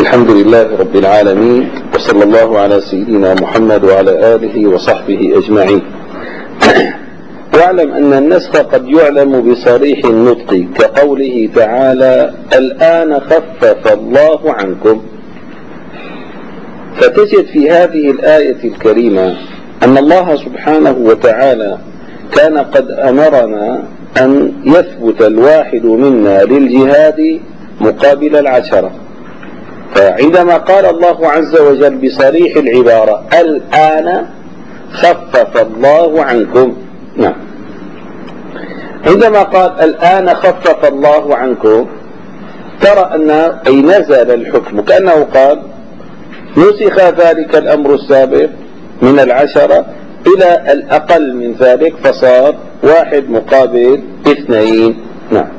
الحمد لله رب العالمين، وصلى الله على سيدنا محمد وعلى آله وصحبه أجمعين. واعلم أن النسخ قد يعلم بصريح النطق كقوله تعالى: الآن خفف الله عنكم. فتجد في هذه الآية الكريمة أن الله سبحانه وتعالى كان قد أمرنا أن يثبت الواحد منا للجهاد مقابل العشرة. فعندما قال الله عز وجل بصريح العبارة: الآن خفف الله عنكم، نعم، عندما قال الآن خفف الله عنكم ترى أن أي نزل الحكم، كأنه قال نسخ ذلك الأمر السابق من العشرة إلى الأقل من ذلك، فصار واحد مقابل اثنين. نعم.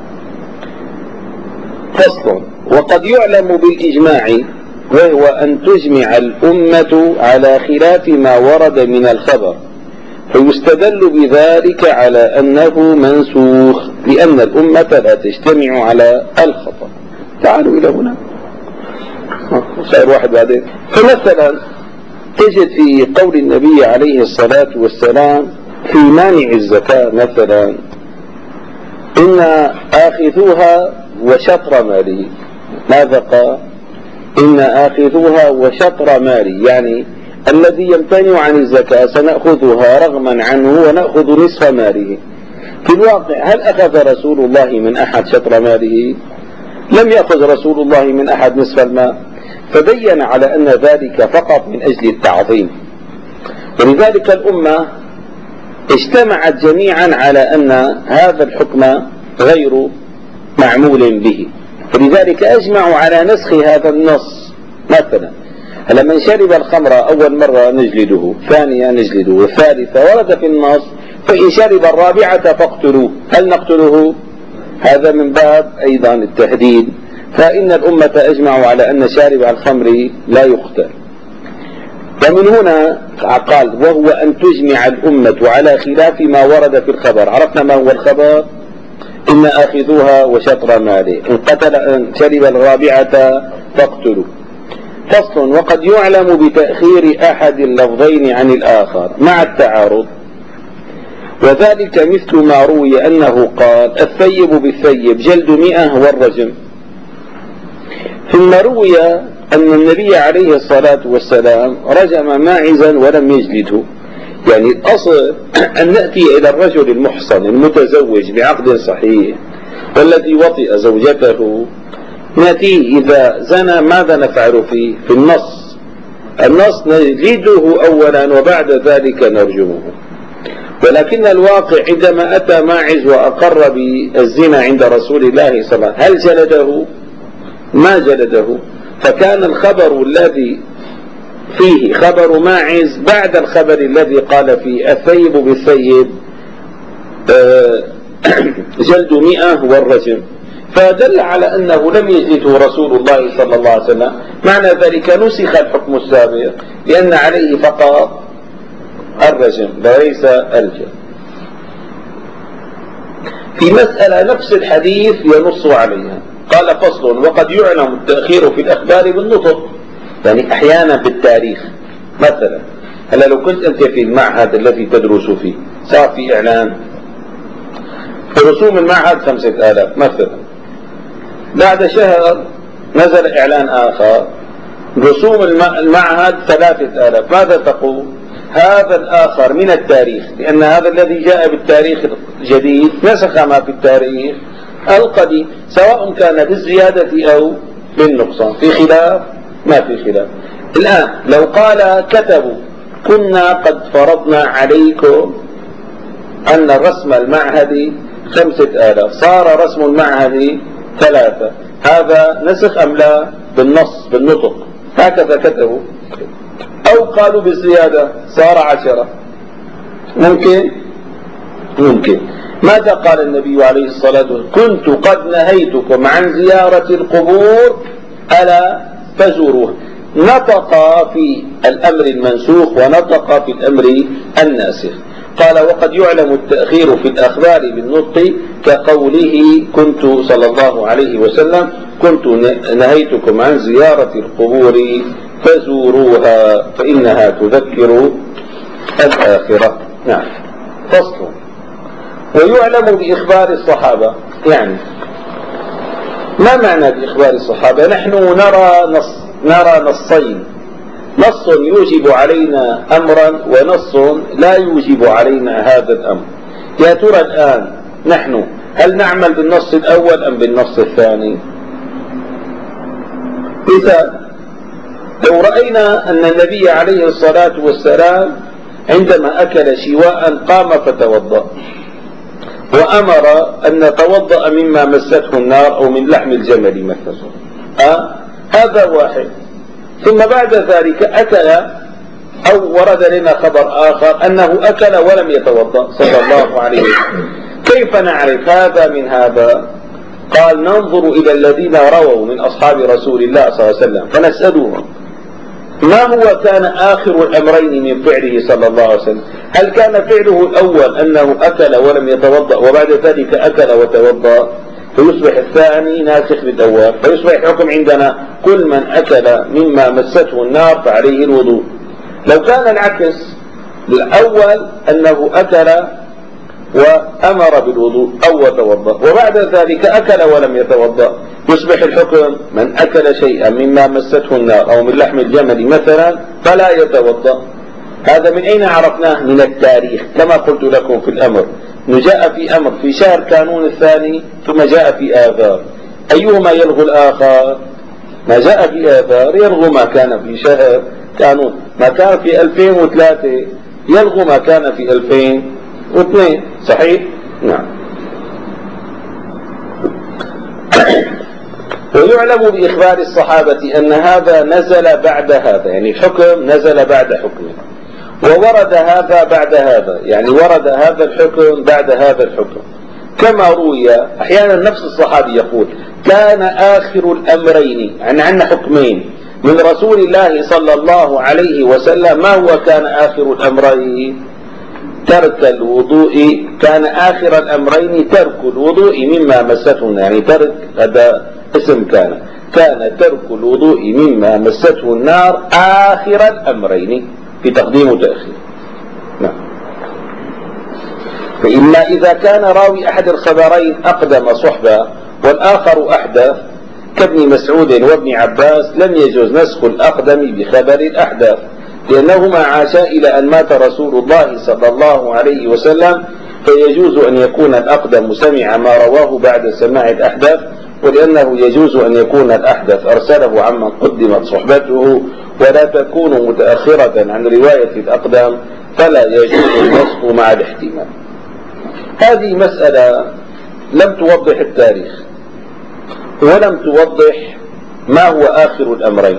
فصل: وقد يعلم بالإجماع، وهو أن تجمع الأمة على خلاف ما ورد من الخبر، فيستدل بذلك على أنه منسوخ، لأن الأمة لا تجتمع على الخطأ. تعالوا إلى هنا، خير واحد بعدين. فمثلا تجد في قول النبي عليه الصلاة والسلام في مانع الزكاة مثلا: إن آخذوها وشطر مالي. ماذا قال؟ إن آخذوها وشطر مالي، يعني الذي يمتنع عن الزكاة سنأخذها رغما عنه ونأخذ نصف ماله. في الواقع هل أخذ رسول الله من أحد شطر ماله؟ لم يأخذ رسول الله من أحد نصف المال، فبين على أن ذلك فقط من أجل التعظيم. ولذلك الأمة اجتمعت جميعا على أن هذا الحكم غير معمول به، فلذلك أجمعوا على نسخ هذا النص. مثلا لما شرب الخمر أول مرة نجلده، ثانية نجلده، والثالثة ورد في النص: فإن شرب الرابعة فاقتلوه. هل نقتله؟ هذا من باب أيضا التهديد. فإن الأمة أجمعوا على أن شارب الخمر لا يقتل. ومن هنا قال: وهو أن تجمع الأمة على خلاف ما ورد في الخبر. عرفنا ما هو الخبر؟ إن آخذوها وشطر ماله، إن شرب الرابعة فاقتلوا. فصل: وقد يعلم بتأخير أحد اللفظين عن الآخر مع التعارض، وذلك مثل ما روي أنه قال: الثيب بالثيب جلد 100 والرجم. ثم روي أن النبي عليه الصلاة والسلام رجم ماعزا ولم يجلده. يعني الأصل أن نأتي إلى الرجل المحصن المتزوج بعقد صحيح والذي وطئ زوجته، نأتيه إذا زنى ماذا نفعل فيه؟ في النص نجلده أولا وبعد ذلك نرجمه. ولكن الواقع عندما أتى ماعز وأقر بالزنا عند رسول الله صلى الله عليه وسلم، هل جلده؟ ما جلده. فكان الخبر الذي فيه خبر ماعز بعد الخبر الذي قال فيه الثيب بالثيب جلد 100 والرجم، فدل على أنه لم يجلده رسول الله صلى الله عليه وسلم. معنى ذلك نسخ الحكم السابق لأن عليه فقط الرجم وليس الجلد. في مسألة نفس الحديث ينص عليها. قال: فصل: وقد يعلم التأخير في الأخبار بالنطق، يعني أحيانا بالتاريخ. مثلا هلا لو كنت أنت في المعهد الذي تدرس فيه، صار في إعلان رسوم المعهد 5000 مثلا، بعد شهر نزل إعلان آخر رسوم المعهد 3000. ماذا تقول؟ هذا الآخر من التاريخ، لأن هذا الذي جاء بالتاريخ الجديد نسخ ما في التاريخ القديم، سواء كان بالزيادة أو بالنقصان. في خلاف؟ ما في خلاف. الآن لو قال كتبوا: كنا قد فرضنا عليكم أن الرسم المعهدي 5000، صار رسم المعهدي 3، هذا نسخ أم لا؟ بالنص بالنطق هكذا كتبوا. أو قالوا بالزيادة صار 10، ممكن. ماذا قال النبي عليه الصلاة والسلام؟ كنت قد نهيتكم عن زيارة القبور ألا تزوروها. نطق في الأمر المنسوخ ونطق في الأمر الناسخ. قال: وقد يعلم التأخير في الأخبار بالنطق كقوله: كنت صلى الله عليه وسلم كنت نهيتكم عن زيارة القبور فزوروها فإنها تذكر الآخرة. نعم. فصل. ويعلم بإخبار الصحابة، يعني ما معنى بإخبار الصحابة؟ نحن نرى نصين، نص يوجب علينا أمرا ونص لا يوجب علينا هذا الأمر. يا ترى الآن نحن هل نعمل بالنص الأول أم بالنص الثاني؟ مثال: لو رأينا أن النبي عليه الصلاة والسلام عندما أكل شواء قام فتوضأ وأمر أن نتوضأ مما مسته النار أو من لحم الجمل مثلا، هذا واحد. ثم بعد ذلك أكل، أو ورد لنا خبر آخر أنه أكل ولم يتوضأ صلى الله عليه وسلم. كيف نعرف هذا من هذا؟ قال: ننظر إلى الذين رووا من أصحاب رسول الله صلى الله عليه وسلم فنسألهم ما هو كان آخر الأمرين من فعله صلى الله عليه وسلم. هل كان فعله الأول أنه أكل ولم يتوضأ وبعد ذلك أكل وتوضأ، فيصبح الثاني ناسخ للأول، فيصبح الحكم عندنا كل من أكل مما مسته النار فعليه الوضوء. لو كان العكس، الأول أنه أكل وأمر بالوضوء أو توضأ وبعد ذلك أكل ولم يتوضأ، يصبح الحكم من أكل شيئا مما مسته النار أو من لحم الجمل مثلا فلا يتوضأ. هذا من أين عرفناه؟ من التاريخ، كما قلت لكم في الأمر، جاء في أمر في شهر كانون الثاني ثم جاء في آذار، أيهما يلغو الآخر؟ ما جاء في آذار يلغو ما كان في شهر كانون. ما كان في 2003 يلغو ما كان في 2002. صحيح؟ نعم. ويعلم بإخبار الصحابة أن هذا نزل بعد هذا، يعني الحكم نزل بعد حكمه، وورد هذا بعد هذا، يعني ورد هذا الحكم بعد هذا الحكم. كما روي أحيانا نفس الصحابي يقول: كان آخر الأمرين، يعني عندنا حكمين من رسول الله صلى الله عليه وسلم، ما هو كان آخر الأمرين؟ ترك الوضوء. كان آخر الأمرين ترك الوضوء مما مسته، يعني ترك هذا اسم كان ترك الوضوء مما مسته النار آخر الأمرين في تقديم وتأخير. نعم. فإما إذا كان راوي أحد الخبرين أقدم صحبة والآخر أحدث كابن مسعود وابن عباس لم يجوز نسخ الأقدم بخبر الأحدث، لأنهما عاشا إلى أن مات رسول الله صلى الله عليه وسلم، فيجوز أن يكون الأقدم سمع ما رواه بعد سماع الأحدث، ولأنه يجوز أن يكون الأحدث أرسله عمن قدمت صحبته ولا تكون متأخرة عن رواية الأقدم، فلا يجوز النسخ مع الاحتمال. هذه مسألة لم توضح التاريخ ولم توضح ما هو آخر الأمرين.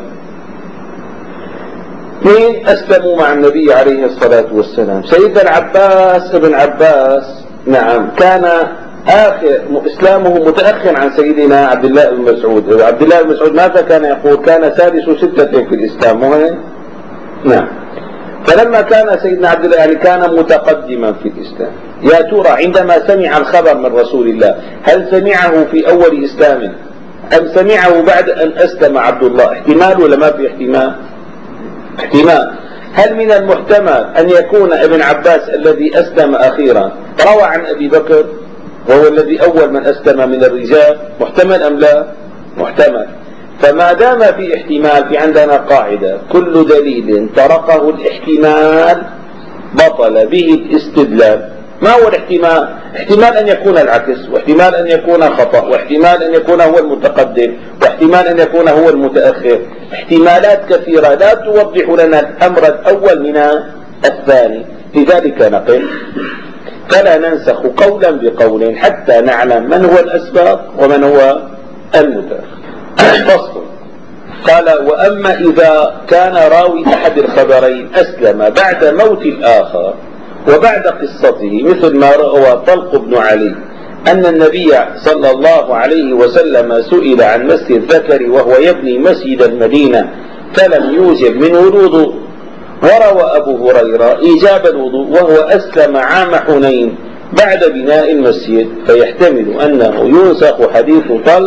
اثنين أسلموا مع النبي عليه الصلاة والسلام. سيدنا العباس ابن عباس، نعم، كان آخر إسلامه متأخر عن سيدنا عبد الله بن مسعود. عبد الله بن مسعود ماذا كان يقول؟ كان سادس 6 في الإسلام، وهي نعم. فلما كان سيدنا عبد الله يعني كان متقدما في الإسلام. يا ترى عندما سمع الخبر من رسول الله هل سمعه في أول إسلامه أم سمعه بعد أن أسلم عبد الله؟ احتمال ولا ما في احتمال؟ احتمال. هل من المحتمل أن يكون ابن عباس الذي أسلم أخيرا روى عن أبي بكر وهو الذي أول من أسلم من الرجال؟ محتمل أم لا؟ محتمل. فما دام في احتمال، في عندنا قاعدة: كل دليل طرقه الاحتمال بطل به الاستدلال. ما هو الاحتمال؟ احتمال أن يكون العكس، واحتمال أن يكون خطأ، واحتمال أن يكون هو المتقدم، واحتمال أن يكون هو المتأخر. احتمالات كثيرة لا توضح لنا الأمر الأول من الثاني. لذلك نقول فلا ننسخ قولا بقول حتى نعلم من هو الأسبق ومن هو المتأخر. فصل. قال: وأما إذا كان راوي أحد الخبرين أسلم بعد موت الآخر وبعد قصته، مثل ما روى طلق بن علي أن النبي صلى الله عليه وسلم سئل عن مس الذكر وهو يبني مسجد المدينة فلم يوجب منه الوضوء، وروى أبو هريرة إيجاب الوضوء وهو أسلم عام حنين بعد بناء المسجد، فيحتمل أنه ينسخ حديث طلق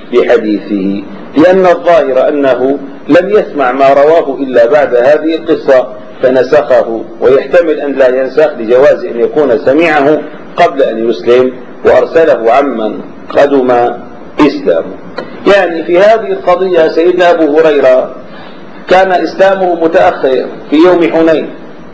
بحديثه، لأن الظاهر أنه لم يسمع ما رواه إلا بعد هذه القصة فنسخه، ويحتمل أن لا ينسخ لجواز أن يكون سمعه قبل أن يسلم وأرسله عمن قدم إسلامه. يعني في هذه القضية سيدنا أبو هريرة كان إسلامه متأخر في يوم حنين،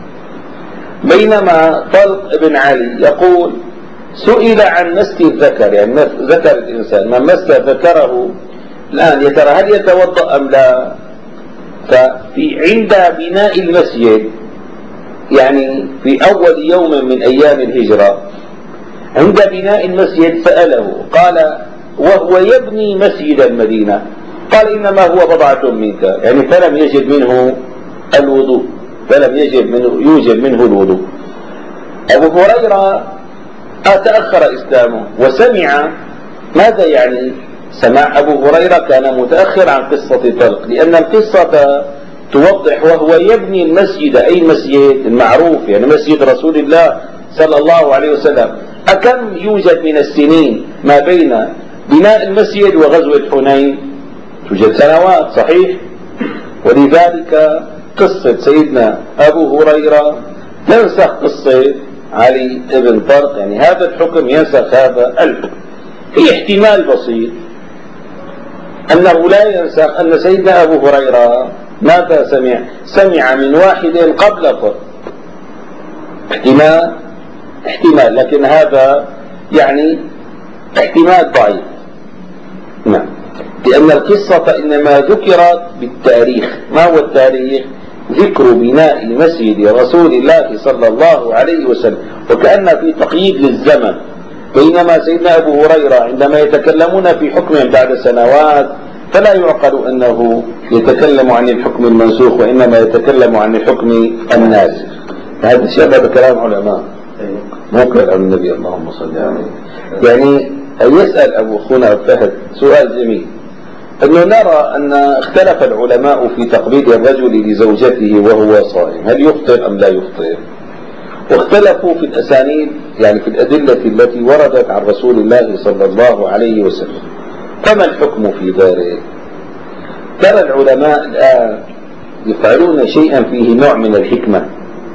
بينما طلق بن علي يقول سئل عن مس الذكر، يعني ذكر الإنسان من مس ذكره الآن يا ترى هل يتوضأ أم لا؟ عند بناء المسجد، يعني في أول يوم من أيام الهجرة عند بناء المسجد سأله قال وهو يبني مسجد المدينة، قال إنما هو بضعة منك، يعني فلم يجد منه الوضوء، يوجد منه الوضوء. أبو هريرة تأخر إسلامه وسمع. ماذا يعني سمع أبو هريرة؟ كان متأخر عن قصة طلق، لأن القصة توضح وهو يبني المسجد، أي المسجد المعروف يعني مسجد رسول الله صلى الله عليه وسلم. أكم يوجد من السنين ما بين بناء المسجد وغزوة حنين؟ توجد سنوات، صحيح؟ ولذلك قصة سيدنا أبو هريرة تنسخ قصة علي بن طلق، يعني هذا الحكم ينسخ هذا الحكم. في احتمال بسيط أنه لا ينسخ أن سيدنا أبو هريرة ماذا سمع من واحد قبل طلق، احتمال، لكن هذا يعني احتمال ضعيف. نعم، لأن القصة إنما ذكرت بالتاريخ. ما هو التاريخ؟ ذكر بناء مسجد رسول الله صلى الله عليه وسلم، وكأن في تقييد للزمن، بينما سيدنا أبو هريرة عندما يتكلمون في حكم بعد سنوات فلا يعقل أنه يتكلم عن الحكم المنسوخ، وإنما يتكلم عن الحكم الناسخ. هذا شبه بكلام علماء مو كلام النبي اللهم صل عليه. يعني يسأل أبو أخونا فهد سؤال جميل، أنه نرى أن اختلف العلماء في تقبيل الرجل لزوجته وهو صائم، هل يفطر أم لا يفطر؟ واختلفوا في الأسانيد، يعني في الأدلة التي وردت عن رسول الله صلى الله عليه وسلم. فما الحكم في ذلك؟ ترى العلماء الآن يفعلون شيئا فيه نوع من الحكمة.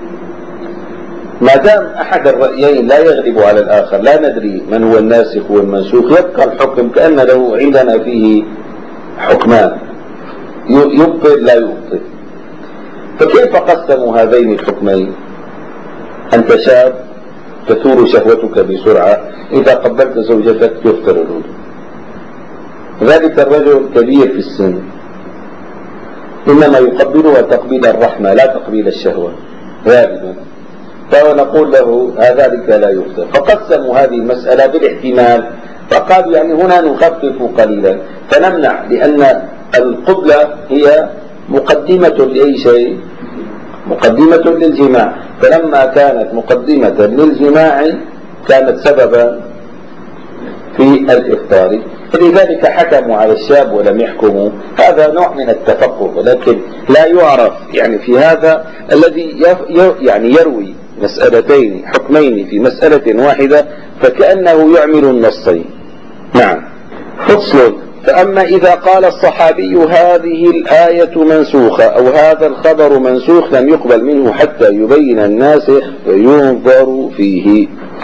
ما دام أحد الرأيين لا يغلب على الآخر، لا ندري من هو الناسخ والمنسوخ، يبقى الحكم كأن له عندنا فيه حكمان، يبطل لا يبطل. فكيف قسموا هذين الحكمين؟ أنت شاب تثور شهوتك بسرعة، إذا قبلت زوجتك يفطر الوضوء. ذلك الرجل كبير في السن، إنما يقبلها تقبيل الرحمة لا تقبيل الشهوة غالبا، فنقول له ذلك لا يفطر. فقسموا هذه المسألة بالاحتمال، فقالوا يعني هنا نخفف قليلا فنمنع، لأن القبلة هي مقدمة لأي شيء؟ مقدمة للجماع، فلما كانت مقدمة للجماع كانت سببا في الإفطار، فلذلك حكموا على الشاب ولم يحكموا. هذا نوع من التفقه، ولكن لا يعرف يعني في هذا الذي يعني يروي مسألتين حكمين في مسألة واحدة فكأنه يعمل النصين. نعم. فصل: فأما إذا قال الصحابي هذه الآية منسوخة أو هذا الخبر منسوخ لم يقبل منه حتى يبين الناسخ فينظر فيه.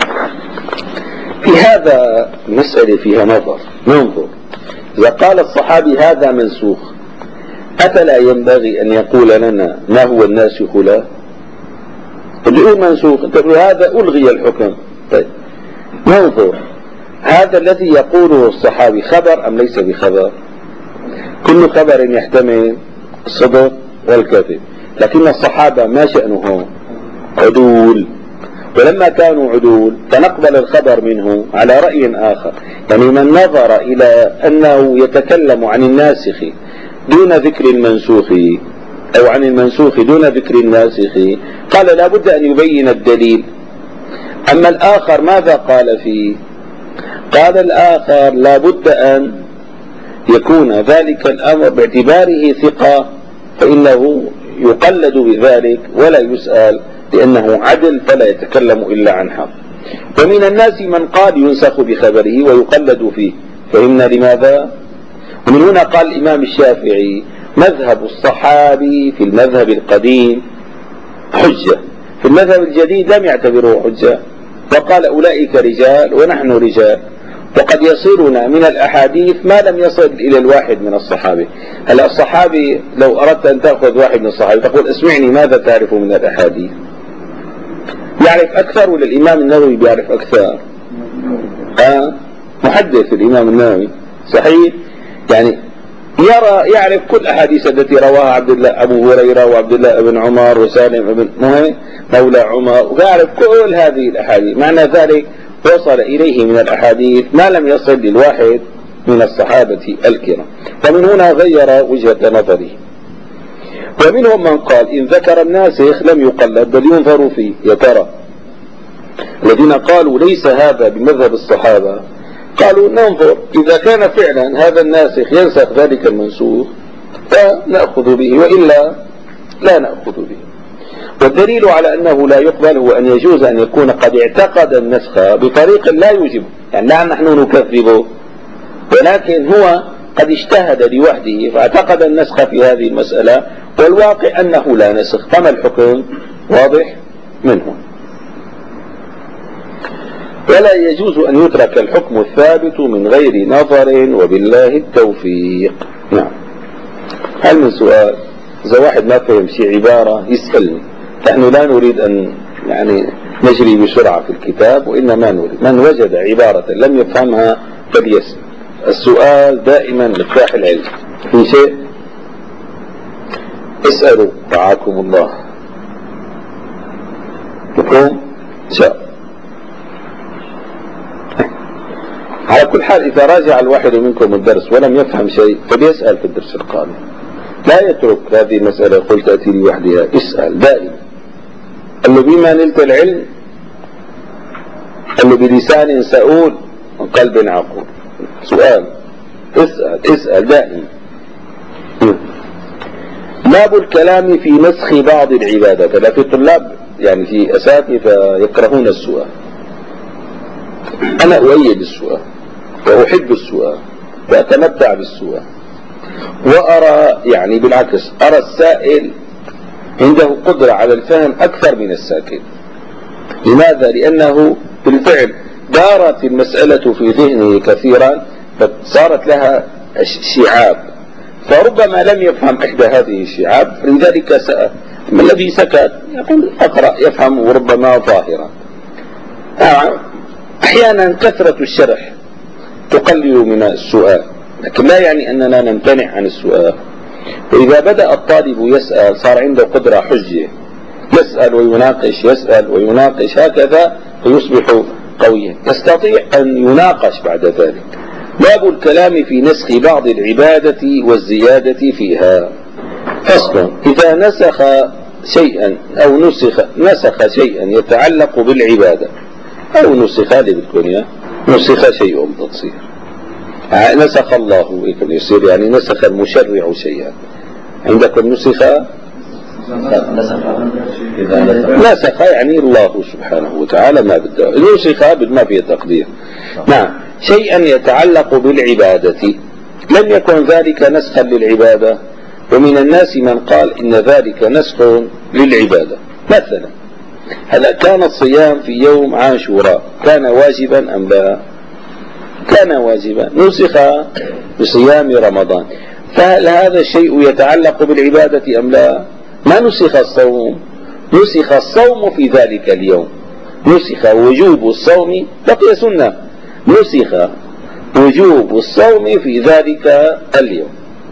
في هذا مسألة فيها نظر، ننظر. إذا قال الصحابي هذا منسوخ، أفلا ينبغي أن يقول لنا ما هو الناسخ له؟ اللي هو منسوخ تقول هذا ألغي الحكم. طيب ننظر، هذا الذي يقوله الصحابي خبر أم ليس بخبر؟ كل خبر يحتمل الصدق والكذب، لكن الصحابة ما شأنهم؟ عدول، ولما كانوا عدول فنقبل الخبر منه على رأي آخر. يعني من نظر إلى أنه يتكلم عن الناسخ دون ذكر المنسوخ أو عن المنسوخ دون ذكر الناسخ قال لا بد أن يبين الدليل. أما الآخر ماذا قال فيه؟ قال الآخر لا بد أن يكون ذلك الأمر باعتباره ثقة فإنه يقلد بذلك ولا يسأل، لأنه عدل فلا يتكلم إلا عن حق. ومن الناس من قال ينسخ بخبره ويقلد فيه، فإن لماذا؟ من هنا قال الإمام الشافعي مذهب الصحابي في المذهب القديم حجة، في المذهب الجديد لم يعتبروه حجة، وقال أولئك رجال ونحن رجال، وقد يصلنا من الأحاديث ما لم يصل إلى الواحد من الصحابة. هلا الصحابي لو أردت أن تأخذ واحد من الصحابة تقول اسمعني ماذا تعرف من الأحاديث؟ يعرف أكثر ولا الإمام النووي بيعرف أكثر؟ محدث الإمام النووي صحيح، يعني يعرف كل أحاديث التي رواها عبد الله أبو هريرة وعبد الله بن عمر وسالم بن مولى عمر، ويعرف كل هذه الأحاديث، معنى ذلك وصل إليه من الأحاديث ما لم يصل للواحد من الصحابة الكرام، ومن هنا غير وجهة نظره. ومنهم من قال إن ذكر الناسخ لم يقلد بل ينظر فيه. يا ترى الذين قالوا ليس هذا بمذهب الصحابة قالوا ننظر إذا كان فعلا هذا الناسخ ينسخ ذلك المنسوخ فنأخذ به، وإلا لا نأخذ به. والدليل على أنه لا يقبل هو أن يجوز أن يكون قد اعتقد النسخ بطريق لا يوجبه، يعني لا نحن نكذبه، ولكن هو قد اجتهد لوحده فاعتقد النسخ في هذه المسألة، والواقع أنه لا نسخ، فما الحكم؟ واضح منه. ولا يجوز أن يترك الحكم الثابت من غير نظر، وبالله التوفيق. نعم. هل من سؤال؟ إذا واحد ما فهم شيء عبارة يسألني، نحن لا نريد أن يعني نجري بسرعة في الكتاب، وإنما نريد من وجد عبارة لم يفهمها فليسأل. السؤال دائما مفتاح العلم. في شيء اسألوا رعاكم الله. مفهوم؟ شاء. على كل حال إذا راجع الواحد منكم الدرس ولم يفهم شيء فليسأل في الدرس القادم، لا يترك هذه المسألة قل تأتي لوحدها، اسأل دائما. قال له بما نلت العلم، قال له بلسان سؤول وقلب عقول. سؤال، اسأل دائما. باب الكلام في نسخ بعض العبادات. لا في طلاب يعني في أساتذة يكرهون السؤال، أنا أؤيد السؤال وأحب السؤال وأتمتع بالسؤال، وأرى يعني بالعكس أرى السائل عنده قدرة على الفهم أكثر من الساكت. لماذا؟ لأنه بالفعل دارت المسألة في ذهنه كثيرا فصارت لها شعاب، فربما لم يفهم إحدى هذه الشعاب فلذلك سأل. ما الذي سكت؟ يقول أقرأ يفهم وربما ظاهرا. أحيانا كثرة الشرح تقلل من السؤال، لكن لا يعني أننا نمتنع عن السؤال. وإذا بدأ الطالب يسأل صار عنده قدرة حجة، يسأل ويناقش يسأل ويناقش هكذا فيصبح قويا، يستطيع أن يناقش بعد ذلك. باب الكلام في نسخ بعض العبادة والزيادة فيها. فصل: إذا نسخ شيئا أو نسخ شيئا يتعلق بالعبادة أو نسخ هذه بالكنية، نسخ شيء بتصير نسخ الله يصير يعني نسخ المشرع شيئا. عندكم نسخ يعني الله سبحانه وتعالى ما بده نسخ ما فيه تقدير. نعم، شيئا يتعلق بالعبادة لم يكن ذلك نسخا للعبادة، ومن الناس من قال إن ذلك نسخ للعبادة. مثلا هل كان الصيام في يوم عاشوراء كان واجبا أم لا؟ كان واجبا، نسخ بصيام رمضان، فهل هذا الشيء يتعلق بالعبادة أم لا؟ ما نسخ الصوم، نسخ الصوم في ذلك اليوم، نسخ وجوب الصوم بقي سنة، نسخ وجوب الصوم في ذلك اليوم.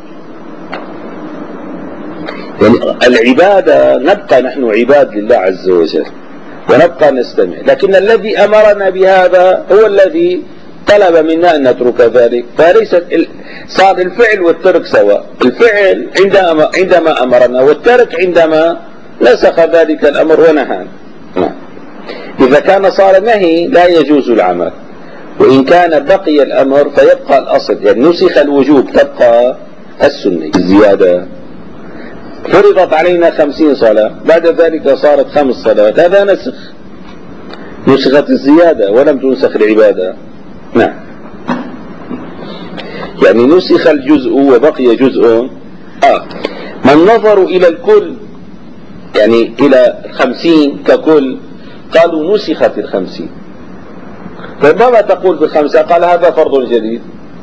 يعني العبادة نبقى نحن عباد لله عز وجل ونبقى نستمع، لكن الذي أمرنا بهذا هو الذي طلب منا أن نترك ذلك، فليس صار الفعل والترك سواء، الفعل عندما أمرنا والترك عندما نسخ ذلك الأمر ونهانا. إذا كان صار نهي لا يجوز العمل، وإن كان بقي الأمر فيبقى الأصل، يعني نسخ الوجوب تبقى السنة. الزيادة فرضت علينا 50 صلاة بعد ذلك صارت 5 صلوات، هذا نسخ، نسخت الزيادة ولم تنسخ العبادة. نعم. يعني نسخ الجزء وبقي جزء آخر. من نظروا إلى الكل يعني إلى 50 ككل قالوا نسخت 50. طيب ماذا تقول في 5؟ قال هذا فرض جديد،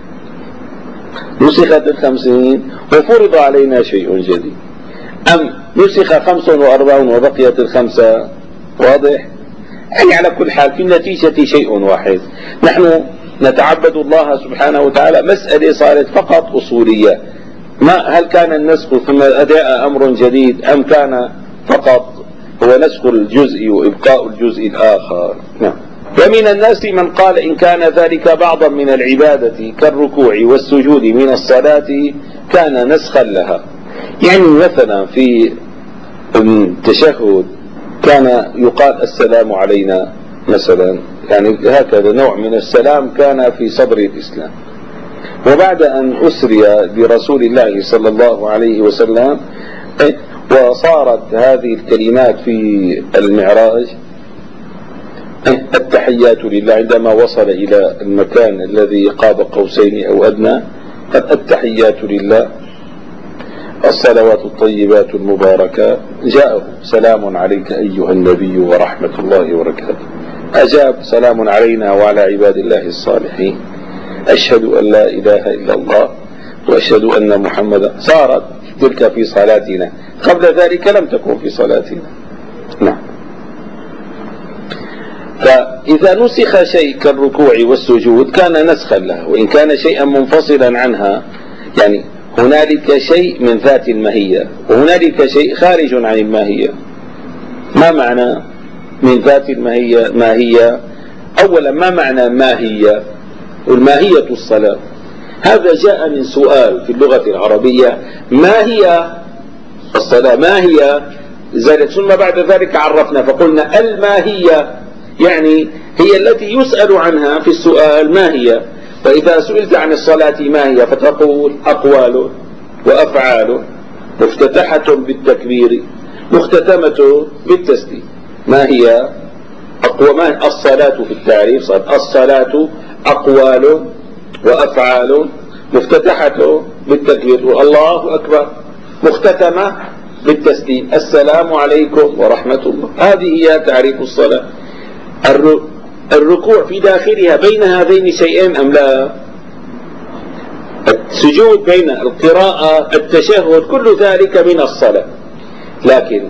نسخت 50 وفرض علينا شيء جديد. أم نسخ 45 وبقيت 5؟ واضح؟ يعني على كل حال في النتيجة شيء واحد. نحن نتعبد الله سبحانه وتعالى، مسألة صارت فقط أصولية، ما هل كان النسخ ثم أداء أمر جديد أم كان فقط هو نسخ الجزء وإبقاء الجزء الآخر. نعم. ومن الناس من قال إن كان ذلك بعضا من العبادة كالركوع والسجود من الصلاة كان نسخا لها. يعني مثلا في التشهد كان يقال السلام علينا مثلا، يعني هكذا نوع من السلام كان في صدر الإسلام. وبعد أن أسري برسول الله صلى الله عليه وسلم وصارت هذه الكلمات في المعراج التحيات لله، عندما وصل إلى المكان الذي قاب قوسين أو أدنى التحيات لله الصلوات الطيبات المباركات، جاءه سلام عليك أيها النبي ورحمة الله وبركاته، أجاب سلام علينا وعلى عباد الله الصالحين، أشهد أن لا إله إلا الله وأشهد أن محمدا. صارت تلك في صلاتنا، قبل ذلك لم تكن في صلاتنا. نعم. فإذا نسخ شيء كالركوع والسجود كان نسخا له، وإن كان شيئا منفصلا عنها، يعني هنالك شيء من ذات الماهية وهنالك شيء خارج عن الماهية. ما معنى من ذات الماهية؟ ماهية أولا ما معنى ماهية؟ والماهية الصلاة. هذا جاء من سؤال في اللغة العربية، ما هي الصلاة؟ ما هي ذلك؟ ثم بعد ذلك عرفنا فقلنا الماهية يعني هي التي يسأل عنها في السؤال ما هي. فإذا سئلت عن الصلاة ما هي فتقول أقوال وأفعال مفتتحة بالتكبير مختتمة بالتسليم. ما هي ما الصلاة في التعريف؟ صلاة الصلاة أقوال وأفعال مفتتحة بالتكبير الله أكبر مختتمة بالتسليم السلام عليكم ورحمة الله. هذه هي تعريف الصلاة. الركوع في داخلها بين هذين الشيئين أم لا؟ السجود بين القراءة التشهد كل ذلك من الصلاة، لكن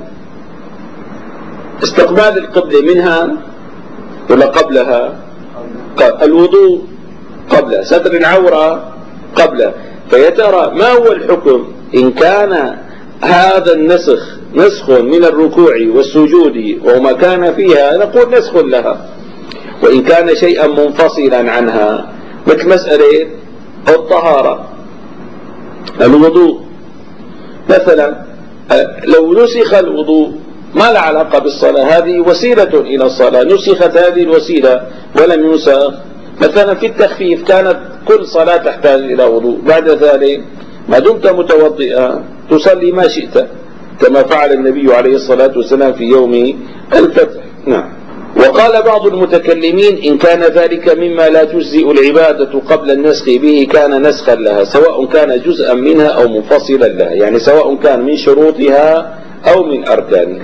استقبال القبلة منها ولا قبلها؟ الوضوء قبل، ستر العورة قبل. فيترى ما هو الحكم إن كان هذا النسخ نسخ من الركوع والسجود وما كان فيها نقول نسخ لها، وإن كان شيئا منفصلا عنها مثل مسألة الطهارة الوضوء مثلا، لو نسخ الوضوء ما له علاقة بالصلاة، هذه وسيلة إلى الصلاة، نسخت هذه الوسيلة ولم ينسخ. مثلا في التخفيف كانت كل صلاة تحتاج إلى وضوء، بعد ذلك ما دمت متوضئا تصلي ما شئت كما فعل النبي عليه الصلاة والسلام في يوم الفتح. نعم. وقال بعض المتكلمين إن كان ذلك مما لا تجزئ العبادة قبل النسخ به كان نسخا لها، سواء كان جزءا منها أو منفصلا لها، يعني سواء كان من شروطها أو من أركانها.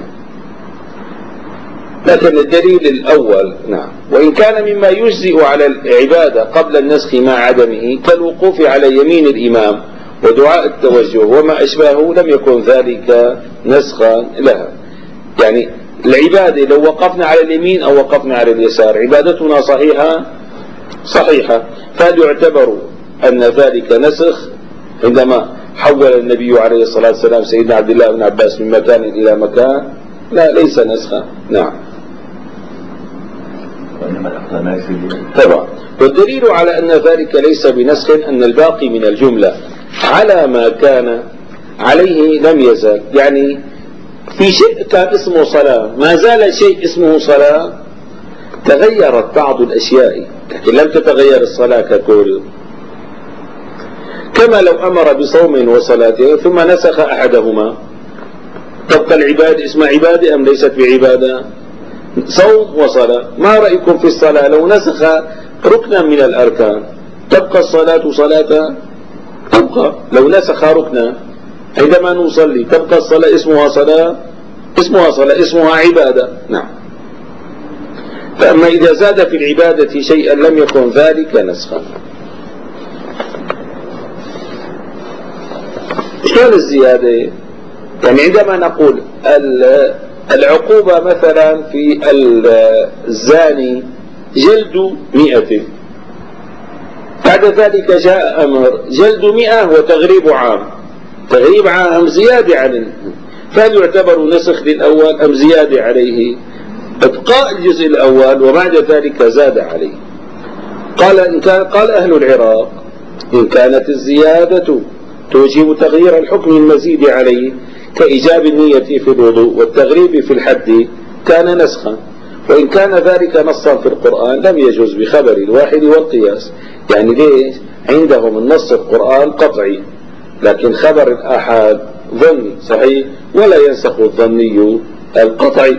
لكن الدليل الأول نعم. وإن كان مما يجزئ على العبادة قبل النسخ مع عدمه كالوقوف على يمين الإمام ودعاء التوجه وما أشباهه لم يكن ذلك نسخا لها. يعني العبادة لو وقفنا على اليمين أو وقفنا على اليسار عبادتنا صحيحة، فهل يعتبر أن ذلك نسخ عندما حول النبي عليه الصلاة والسلام سيدنا عبد الله بن عباس من مكان إلى مكان؟ لا، ليس نسخا. نعم. طبعا. والدليل على أن ذلك ليس بنسخ أن الباقي من الجملة على ما كان عليه لم يزال. يعني في شيء كان اسمه صلاة ما زال شيء اسمه صلاة، تغيرت بعض الأشياء لكن لم تتغير الصلاة ككل. كما لو أمر بصوم وصلاة ثم نسخ أحدهما تبقى العبادة اسمها عبادة أم ليست بعبادة؟ صوم وصلاة. ما رأيكم في الصلاة لو نسخ ركنا من الأركان تبقى الصلاة صلاة؟ تبقى. لو نسخ ركنا عندما نصلي تبقى الصلاة اسمها صلاة، اسمها عبادة. نعم. فأما إذا زاد في العبادة شيئا لم يكن ذلك نسخا. شلون الزيادة؟ يعني عندما نقول العقوبة مثلا في الزاني جلد 100، بعد ذلك جاء أمر جلد 100 وتغريب عام. تغريب عام زيادة عن، فهل يعتبر نسخ للأول أم زيادة عليه؟ ابقاء الجزء الأول وبعد ذلك زاد عليه. قال أهل العراق إن كانت الزيادة توجب تغيير الحكم المزيد عليه كإيجاب النية في الوضوء والتغريب في الحد كان نسخا، وإن كان ذلك نصا في القرآن لم يجوز بخبر الواحد والقياس. يعني ليش؟ عندهم النص القرآن قطعي، لكن خبر الآحاد ظني صحيح، ولا ينسخ الظني القطعي.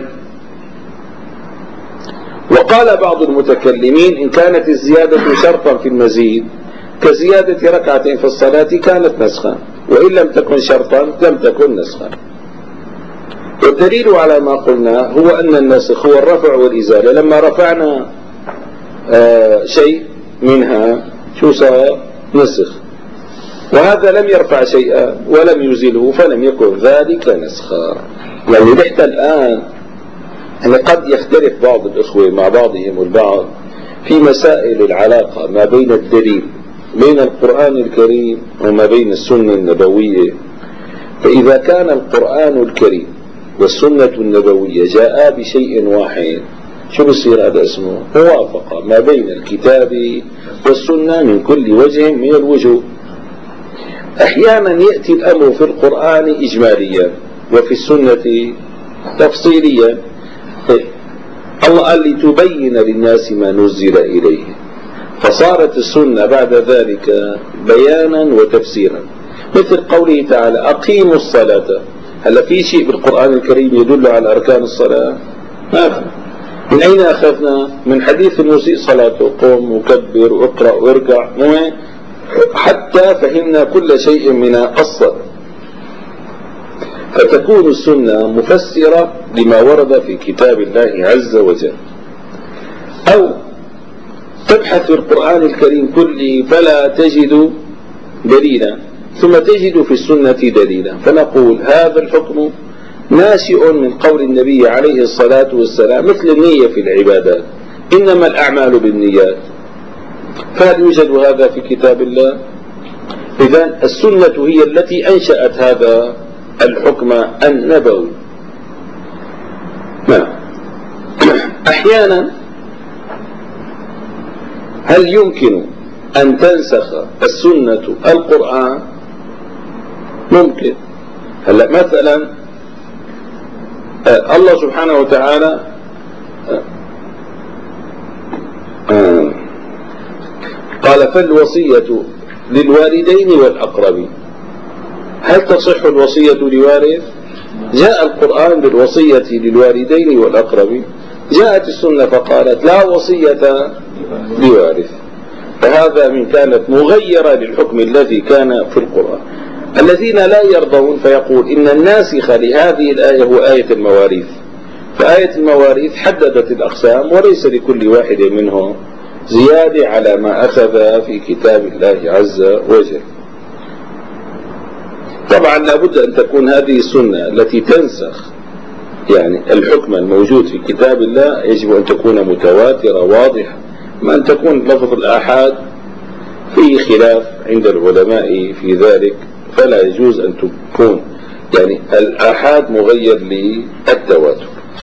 وقال بعض المتكلمين إن كانت الزيادة شرطا في المزيد كزيادة ركعة في الصلاة كانت نسخا، وإن لم تكن شرطا لم تكن نسخا. والدليل على ما قلنا هو أن النسخ هو الرفع والإزالة. لما رفعنا شيء منها شو صار؟ نسخ. وهذا لم يرفع شيئا ولم يزله فلم يكن ذلك نسخا. يعني نحن الآن قد يختلف بعض الإخوة مع بعضهم البعض في مسائل العلاقة ما بين الدليل بين القرآن الكريم وما بين السنة النبوية. فإذا كان القرآن الكريم والسنة النبوية جاء بشيء واحد شو بصير؟ هذا اسمه موافقة ما بين الكتاب والسنة من كل وجه من الوجوه. أحيانا يأتي الأمر في القرآن إجماليا وفي السنة تفصيليا. الله قال لتبين للناس ما نزل إليه، فصارت السنة بعد ذلك بيانا وتفسيرا. مثل قوله تعالى أقيموا الصلاة. هل في شيء بالقرآن الكريم يدل على أركان الصلاة؟ ما في. من أين أخذنا؟ من حديث المسيء صلاته قم وكبر واقرأ واركع، حتى فهمنا كل شيء من الصلاة. فتكون السنة مفسرة لما ورد في كتاب الله عز وجل. أو تبحث في القرآن الكريم كله فلا تجد دليلا، ثم تجد في السنة دليلا، فنقول هذا الحكم ناشئ من قول النبي عليه الصلاة والسلام مثل النية في العبادات إنما الأعمال بالنيات. فهل يوجد هذا في كتاب الله؟ إذن السنة هي التي أنشأت هذا الحكم النبوي. أحيانا هل يمكن أن تنسخ السنة القرآن؟ ممكن. هلا مثلا الله سبحانه وتعالى قال فالوصية للوالدين والأقربين. هل تصح الوصية لوارث؟ جاء القرآن بالوصية للوالدين والأقربين، جاءت السنة فقالت لا وصية لوارث. فهذا من كانت مغيرة للحكم الذي كان في القرآن. الذين لا يرضون فيقول إن الناسخ لهذه الآية هو آية المواريث، فآية المواريث حددت الأقسام وليس لكل واحد منهم زيادة على ما أخذ في كتاب الله عز وجل. طبعا لابد أن تكون هذه السنة التي تنسخ يعني الحكم الموجود في كتاب الله يجب أن تكون متواترة واضحة، ما أن تكون لفظ الآحاد فيه خلاف عند العلماء في ذلك، فلا يجوز أن تكون يعني الآحاد مغير للتواتر.